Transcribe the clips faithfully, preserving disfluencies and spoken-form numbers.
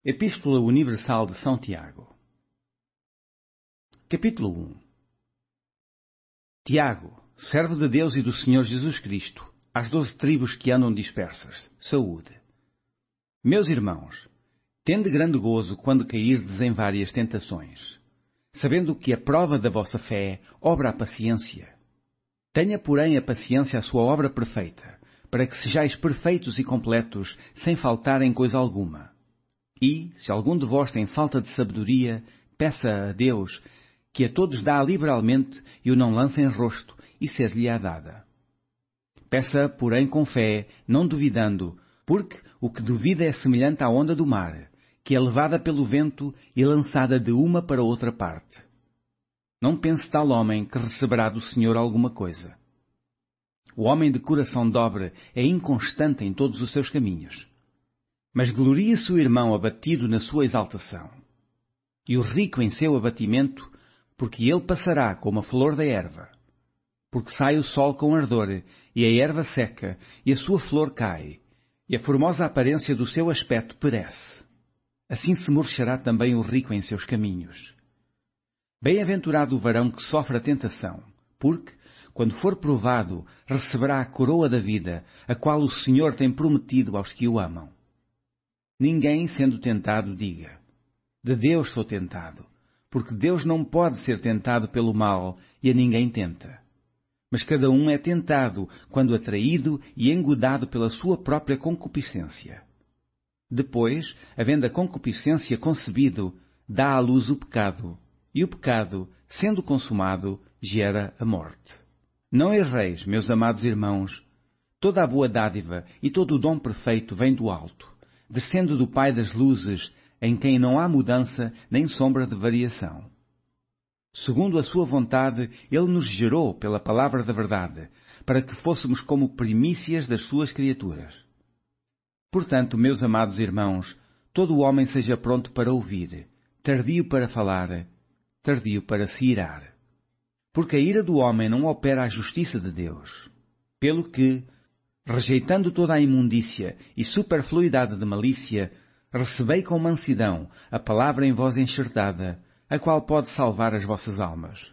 Epístola Universal de São Tiago. Capítulo um. Tiago, servo de Deus e do Senhor Jesus Cristo, às doze tribos que andam dispersas, saúde. Meus irmãos, tende grande gozo quando cairdes em várias tentações, sabendo que a prova da vossa fé obra a paciência. Tenha, porém, a paciência a sua obra perfeita, para que sejais perfeitos e completos, sem faltar em coisa alguma. E, se algum de vós tem falta de sabedoria, peça a Deus, que a todos dá liberalmente, e o não lança em rosto, e ser-lhe-á dada. Peça, porém, com fé, não duvidando, porque o que duvida é semelhante à onda do mar, que é levada pelo vento e lançada de uma para outra parte. Não pense tal homem que receberá do Senhor alguma coisa. O homem de coração dobre é inconstante em todos os seus caminhos. Mas glorie-se o irmão abatido na sua exaltação, e o rico em seu abatimento, porque ele passará como a flor da erva. Porque sai o sol com ardor, e a erva seca, e a sua flor cai, e a formosa aparência do seu aspecto perece. Assim se murchará também o rico em seus caminhos. Bem-aventurado o varão que sofre a tentação, porque, quando for provado, receberá a coroa da vida, a qual o Senhor tem prometido aos que o amam. Ninguém, sendo tentado, diga: de Deus sou tentado, porque Deus não pode ser tentado pelo mal, e a ninguém tenta. Mas cada um é tentado quando atraído e engodado pela sua própria concupiscência. Depois, havendo a concupiscência concebido, dá à luz o pecado, e o pecado, sendo consumado, gera a morte. Não erreis, meus amados irmãos. Toda a boa dádiva e todo o dom perfeito vem do alto, descendo do Pai das luzes, em quem não há mudança nem sombra de variação. Segundo a sua vontade, Ele nos gerou pela palavra da verdade, para que fôssemos como primícias das suas criaturas. Portanto, meus amados irmãos, todo o homem seja pronto para ouvir, tardio para falar, tardio para se irar. Porque a ira do homem não opera a justiça de Deus. Pelo que, rejeitando toda a imundícia e superfluidade de malícia, recebei com mansidão a palavra em vós enxertada, a qual pode salvar as vossas almas.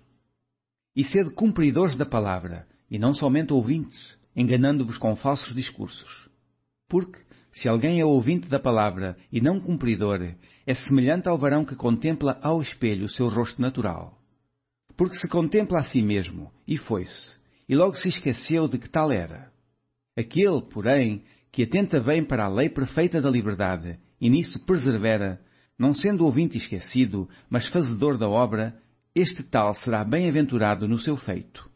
E sede cumpridores da palavra, e não somente ouvintes, enganando-vos com falsos discursos. Porque, se alguém é ouvinte da palavra e não cumpridor, é semelhante ao varão que contempla ao espelho o seu rosto natural. Porque se contempla a si mesmo, e foi-se, e logo se esqueceu de que tal era. Aquele, porém, que atenta bem para a lei perfeita da liberdade, e nisso persevera, não sendo ouvinte esquecido, mas fazedor da obra, este tal será bem-aventurado no seu feito.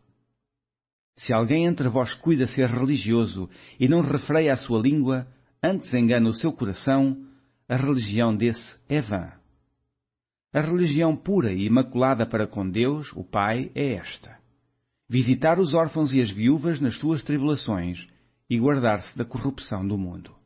Se alguém entre vós cuida ser religioso e não refreia a sua língua, antes engana o seu coração, a religião desse é vã. A religião pura e imaculada para com Deus, o Pai, é esta: visitar os órfãos e as viúvas nas suas tribulações e guardar-se da corrupção do mundo.